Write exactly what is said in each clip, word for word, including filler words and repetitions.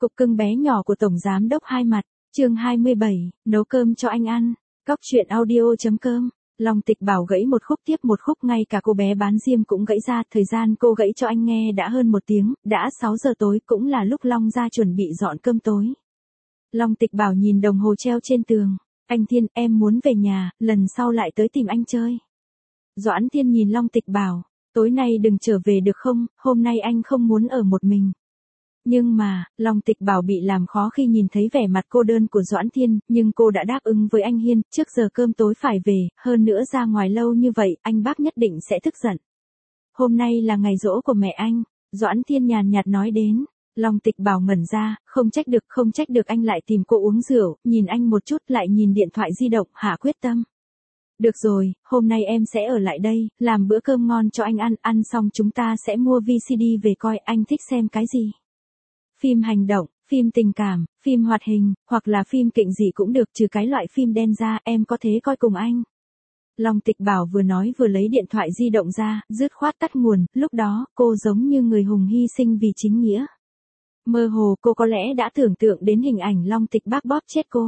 Cục cưng bé nhỏ của Tổng Giám đốc Hai Mặt, chương hai mươi bảy, nấu cơm cho anh ăn. Cóc truyện audio.com. Long Tịch Bảo gãy một khúc tiếp một khúc, ngay cả cô bé bán diêm cũng gãy ra. Thời gian cô gãy cho anh nghe đã hơn một tiếng, đã sáu giờ tối, cũng là lúc Long ra chuẩn bị dọn cơm tối. Long Tịch Bảo nhìn đồng hồ treo trên tường. Anh Thiên, em muốn về nhà, lần sau lại tới tìm anh chơi. Doãn Thiên nhìn Long Tịch Bảo, tối nay đừng trở về được không, hôm nay anh không muốn ở một mình. Nhưng mà, Long Tịch Bảo bị làm khó khi nhìn thấy vẻ mặt cô đơn của Doãn Thiên, nhưng cô đã đáp ứng với anh Hiên, trước giờ cơm tối phải về, hơn nữa ra ngoài lâu như vậy, anh bác nhất định sẽ tức giận. Hôm nay là ngày giỗ của mẹ anh, Doãn Thiên nhàn nhạt nói đến. Long Tịch Bảo ngẩn ra, không trách được, không trách được anh lại tìm cô uống rượu, nhìn anh một chút lại nhìn điện thoại di động, hạ quyết tâm. Được rồi, hôm nay em sẽ ở lại đây, làm bữa cơm ngon cho anh ăn, ăn xong chúng ta sẽ mua vê xê đê về coi, anh thích xem cái gì. Phim hành động, phim tình cảm, phim hoạt hình, hoặc là phim kịch gì cũng được, trừ cái loại phim đen ra, em có thể coi cùng anh. Long Tịch Bảo vừa nói vừa lấy điện thoại di động ra, dứt khoát tắt nguồn, lúc đó, cô giống như người hùng hy sinh vì chính nghĩa. Mơ hồ cô có lẽ đã tưởng tượng đến hình ảnh Long Tịch bác bóp chết cô.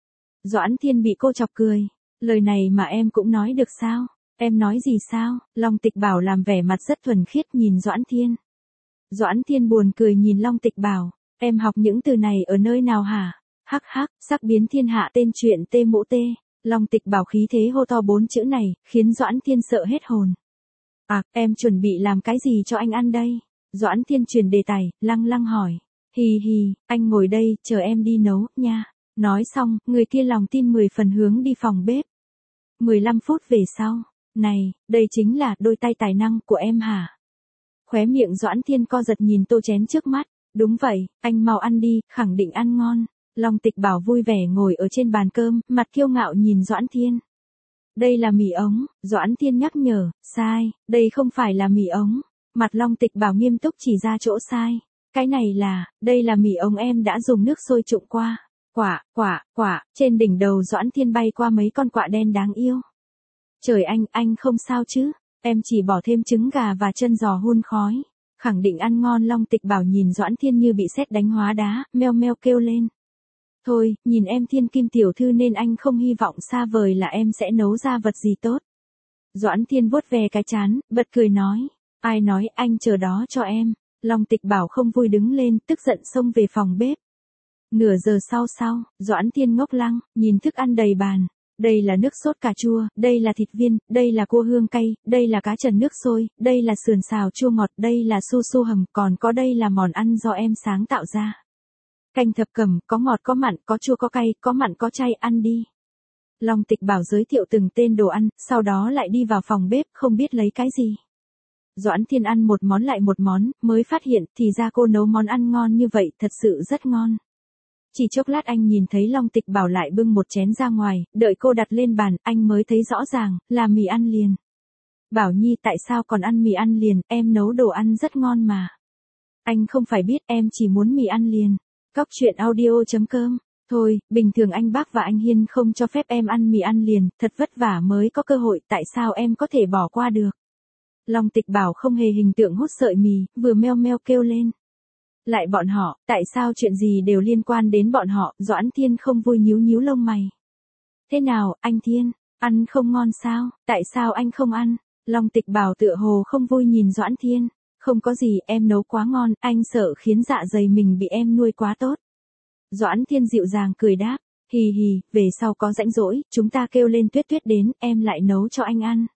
Doãn Thiên bị cô chọc cười. Lời này mà em cũng nói được sao? Em nói gì sao? Long Tịch Bảo làm vẻ mặt rất thuần khiết nhìn Doãn Thiên. Doãn Thiên buồn cười nhìn Long Tịch Bảo. Em học những từ này ở nơi nào hả? Hắc hắc, sắc biến thiên hạ tên truyện tê mũ tê. Long Tịch Bảo khí thế hô to bốn chữ này, khiến Doãn Thiên sợ hết hồn. À, em chuẩn bị làm cái gì cho anh ăn đây? Doãn Thiên truyền đề tài, lăng lăng hỏi. Hì hì, anh ngồi đây, chờ em đi nấu, nha. Nói xong, người kia lòng tin mười phần hướng đi phòng bếp. mười lăm phút về sau. Này, đây chính là đôi tay tài năng của em hả? Khóe miệng Doãn Thiên co giật nhìn tô chén trước mắt. Đúng vậy, anh mau ăn đi, khẳng định ăn ngon. Long Tịch Bảo vui vẻ ngồi ở trên bàn cơm, mặt kiêu ngạo nhìn Doãn Thiên. Đây là mì ống, Doãn Thiên nhắc nhở, sai, đây không phải là mì ống. Mặt Long Tịch Bảo nghiêm túc chỉ ra chỗ sai. Cái này là, đây là mì ống em đã dùng nước sôi trụng qua. Quả, quả, quả, trên đỉnh đầu Doãn Thiên bay qua mấy con quạ đen đáng yêu. Trời anh, anh không sao chứ, em chỉ bỏ thêm trứng gà và chân giò hun khói. Khẳng định ăn ngon. Long Tịch Bảo nhìn Doãn Thiên như bị sét đánh hóa đá, meo meo kêu lên. Thôi, nhìn em Thiên Kim tiểu thư nên anh không hy vọng xa vời là em sẽ nấu ra vật gì tốt. Doãn Thiên vuốt ve cái trán, bật cười nói. Ai nói, anh chờ đó cho em. Long Tịch Bảo không vui đứng lên, tức giận xông về phòng bếp. Nửa giờ sau sau, Doãn Thiên ngốc lăng, nhìn thức ăn đầy bàn. Đây là nước sốt cà chua, đây là thịt viên, đây là cua hương cay, đây là cá trần nước sôi, đây là sườn xào chua ngọt, đây là su su hầm, còn có đây là món ăn do em sáng tạo ra. Canh thập cẩm, có ngọt có mặn, có chua có cay, có mặn có chay, ăn đi. Long Tịch Bảo giới thiệu từng tên đồ ăn, sau đó lại đi vào phòng bếp, không biết lấy cái gì. Doãn Thiên ăn một món lại một món, mới phát hiện, thì ra cô nấu món ăn ngon như vậy, thật sự rất ngon. Chỉ chốc lát anh nhìn thấy Long Tịch Bảo lại bưng một chén ra ngoài, đợi cô đặt lên bàn, anh mới thấy rõ ràng, là mì ăn liền. Bảo Nhi, tại sao còn ăn mì ăn liền, em nấu đồ ăn rất ngon mà. Anh không phải biết, em chỉ muốn mì ăn liền. Cóc truyện audio.com. Thôi, bình thường anh bác và anh Hiên không cho phép em ăn mì ăn liền, thật vất vả mới có cơ hội, tại sao em có thể bỏ qua được. Long Tịch Bảo không hề hình tượng hút sợi mì, vừa meo meo kêu lên. Lại bọn họ, tại sao chuyện gì đều liên quan đến bọn họ? Doãn Thiên không vui nhíu nhíu lông mày. Thế nào, anh Thiên, ăn không ngon sao? Tại sao anh không ăn? Long Tịch Bảo tựa hồ không vui nhìn Doãn Thiên. Không có gì, em nấu quá ngon, anh sợ khiến dạ dày mình bị em nuôi quá tốt. Doãn Thiên dịu dàng cười đáp. Hì hì, về sau có rãnh rỗi, chúng ta kêu lên Tuyết Tuyết đến, em lại nấu cho anh ăn.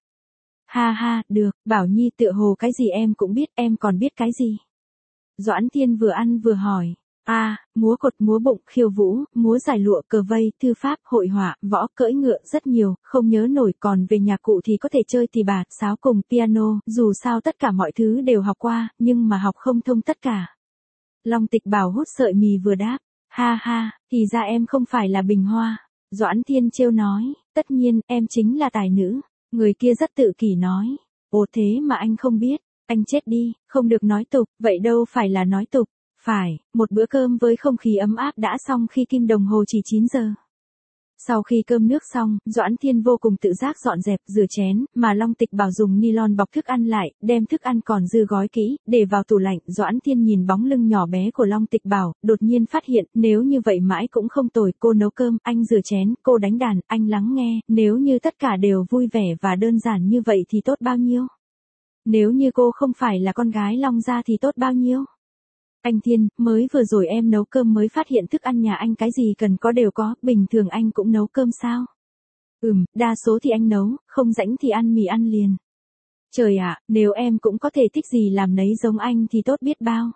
Ha ha, được, Bảo Nhi tựa hồ cái gì em cũng biết, em còn biết cái gì? Doãn Thiên vừa ăn vừa hỏi. À, múa cột, múa bụng, khiêu vũ, múa giải lụa, cờ vây, thư pháp, hội họa, võ, cưỡi ngựa, rất nhiều, không nhớ nổi, còn về nhạc cụ thì có thể chơi tỳ bà, sáo cùng piano, dù sao tất cả mọi thứ đều học qua, nhưng mà học không thông tất cả. Long Tịch Bảo hút sợi mì vừa đáp. Ha ha, thì ra em không phải là bình hoa. Doãn Thiên trêu nói, tất nhiên, em chính là tài nữ. Người kia rất tự kỷ nói. Ồ thế mà anh không biết. Anh chết đi, không được nói tục, vậy đâu phải là nói tục. Phải, một bữa cơm với không khí ấm áp đã xong khi kim đồng hồ chỉ chín giờ. Sau khi cơm nước xong, Doãn Thiên vô cùng tự giác dọn dẹp, rửa chén, mà Long Tịch Bảo dùng nylon bọc thức ăn lại, đem thức ăn còn dư gói kỹ, để vào tủ lạnh. Doãn Thiên nhìn bóng lưng nhỏ bé của Long Tịch Bảo, đột nhiên phát hiện, nếu như vậy mãi cũng không tồi, cô nấu cơm, anh rửa chén, cô đánh đàn, anh lắng nghe, nếu như tất cả đều vui vẻ và đơn giản như vậy thì tốt bao nhiêu. Nếu như cô không phải là con gái Long gia thì tốt bao nhiêu. Anh Thiên, mới vừa rồi em nấu cơm mới phát hiện thức ăn nhà anh cái gì cần có đều có, bình thường anh cũng nấu cơm sao? Ừm, đa số thì anh nấu, không rảnh thì ăn mì ăn liền. Trời ạ, nếu em cũng có thể thích gì làm nấy giống anh thì tốt biết bao.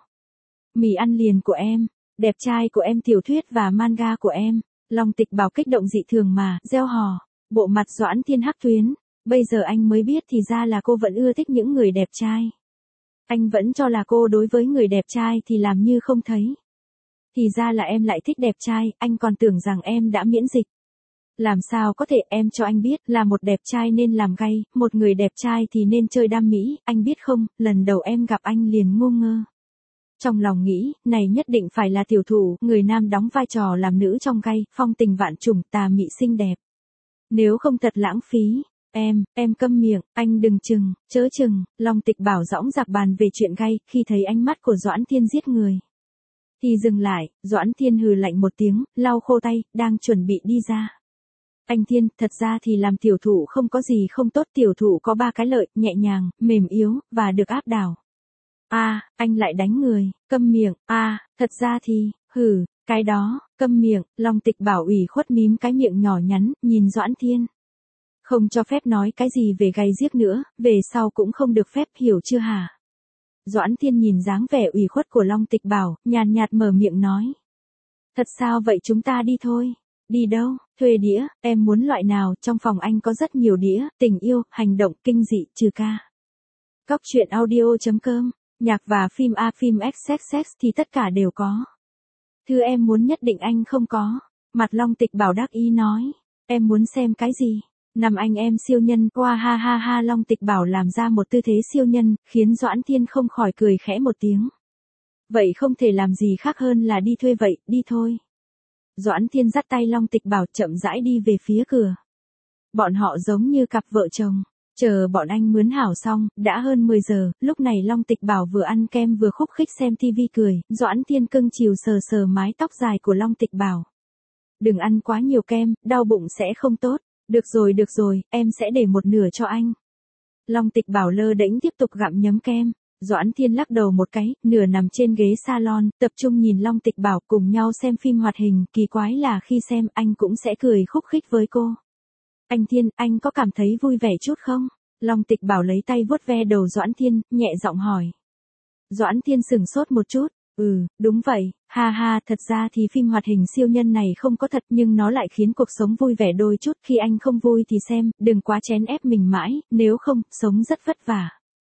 Mì ăn liền của em, đẹp trai của em, tiểu thuyết và manga của em. Long Tịch Bảo kích động dị thường mà, reo hò, bộ mặt Doãn Thiên hắc tuyến. Bây giờ anh mới biết thì ra là cô vẫn ưa thích những người đẹp trai. Anh vẫn cho là cô đối với người đẹp trai thì làm như không thấy. Thì ra là em lại thích đẹp trai, anh còn tưởng rằng em đã miễn dịch. Làm sao có thể, em cho anh biết là một đẹp trai nên làm gay, một người đẹp trai thì nên chơi đam mỹ, anh biết không, lần đầu em gặp anh liền ngu ngơ. Trong lòng nghĩ, này nhất định phải là tiểu thủ, người nam đóng vai trò làm nữ trong gay, phong tình vạn trùng, tà mị xinh đẹp. Nếu không thật lãng phí. Em, em câm miệng, anh đừng chừng, chớ chừng. Long Tịch Bảo dõng dạc bàn về chuyện gay, khi thấy ánh mắt của Doãn Thiên giết người. Thì dừng lại, Doãn Thiên hừ lạnh một tiếng, lau khô tay, đang chuẩn bị đi ra. Anh Thiên, thật ra thì làm tiểu thủ không có gì không tốt, tiểu thủ có ba cái lợi, nhẹ nhàng, mềm yếu, và được áp đảo. A, à, anh lại đánh người, câm miệng, a, à, thật ra thì, hừ, cái đó, câm miệng. Long Tịch Bảo ủy khuất mím cái miệng nhỏ nhắn, nhìn Doãn Thiên. Không cho phép nói cái gì về gay giếc nữa, về sau cũng không được phép, hiểu chưa hả? Doãn Thiên nhìn dáng vẻ ủy khuất của Long Tịch Bảo, nhàn nhạt mở miệng nói. Thật sao vậy, chúng ta đi thôi. Đi đâu? Thuê đĩa, em muốn loại nào, trong phòng anh có rất nhiều đĩa, tình yêu, hành động, kinh dị, trừ ca. Cóc truyện audio chấm com, nhạc và phim A, phim X X X thì tất cả đều có. Thứ em muốn nhất định anh không có. Mặt Long Tịch Bảo đắc ý nói. Em muốn xem cái gì? Năm anh em siêu nhân, qua ha ha ha. Long Tịch Bảo làm ra một tư thế siêu nhân, khiến Doãn Thiên không khỏi cười khẽ một tiếng. Vậy không thể làm gì khác hơn là đi thuê vậy, đi thôi. Doãn Thiên dắt tay Long Tịch Bảo chậm rãi đi về phía cửa. Bọn họ giống như cặp vợ chồng. Chờ bọn anh mướn hảo xong, đã hơn mười giờ, lúc này Long Tịch Bảo vừa ăn kem vừa khúc khích xem tivi cười, Doãn Thiên cưng chiều sờ sờ mái tóc dài của Long Tịch Bảo. Đừng ăn quá nhiều kem, đau bụng sẽ không tốt. Được rồi được rồi, em sẽ để một nửa cho anh. Long Tịch Bảo lơ đễnh tiếp tục gặm nhấm kem. Doãn Thiên lắc đầu một cái, nửa nằm trên ghế salon, tập trung nhìn Long Tịch Bảo cùng nhau xem phim hoạt hình. Kỳ quái là khi xem anh cũng sẽ cười khúc khích với cô. Anh Thiên, anh có cảm thấy vui vẻ chút không? Long Tịch Bảo lấy tay vuốt ve đầu Doãn Thiên, nhẹ giọng hỏi. Doãn Thiên sửng sốt một chút. Ừ, đúng vậy, ha ha, thật ra thì phim hoạt hình siêu nhân này không có thật nhưng nó lại khiến cuộc sống vui vẻ đôi chút, khi anh không vui thì xem, đừng quá chèn ép mình mãi, nếu không, sống rất vất vả.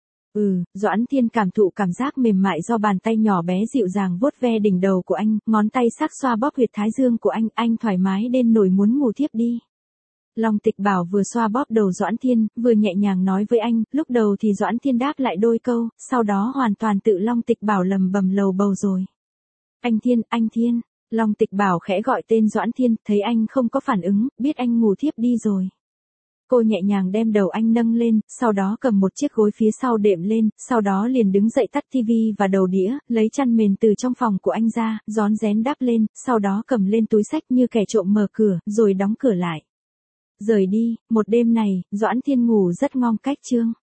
Ừ, Doãn Thiên cảm thụ cảm giác mềm mại do bàn tay nhỏ bé dịu dàng vuốt ve đỉnh đầu của anh, ngón tay sắc xoa bóp huyệt thái dương của anh, anh thoải mái đến nổi muốn ngủ thiếp đi. Long Tịch Bảo vừa xoa bóp đầu Doãn Thiên, vừa nhẹ nhàng nói với anh, lúc đầu thì Doãn Thiên đáp lại đôi câu, sau đó hoàn toàn tự Long Tịch Bảo lầm bầm lầu bầu rồi. Anh Thiên, anh Thiên, Long Tịch Bảo khẽ gọi tên Doãn Thiên, thấy anh không có phản ứng, biết anh ngủ thiếp đi rồi. Cô nhẹ nhàng đem đầu anh nâng lên, sau đó cầm một chiếc gối phía sau đệm lên, sau đó liền đứng dậy tắt tivi và đầu đĩa, lấy chăn mền từ trong phòng của anh ra, rón rén đắp lên, sau đó cầm lên túi xách như kẻ trộm mở cửa, rồi đóng cửa lại. Rời đi, một đêm này, Doãn Thiên ngủ rất ngon cách chương.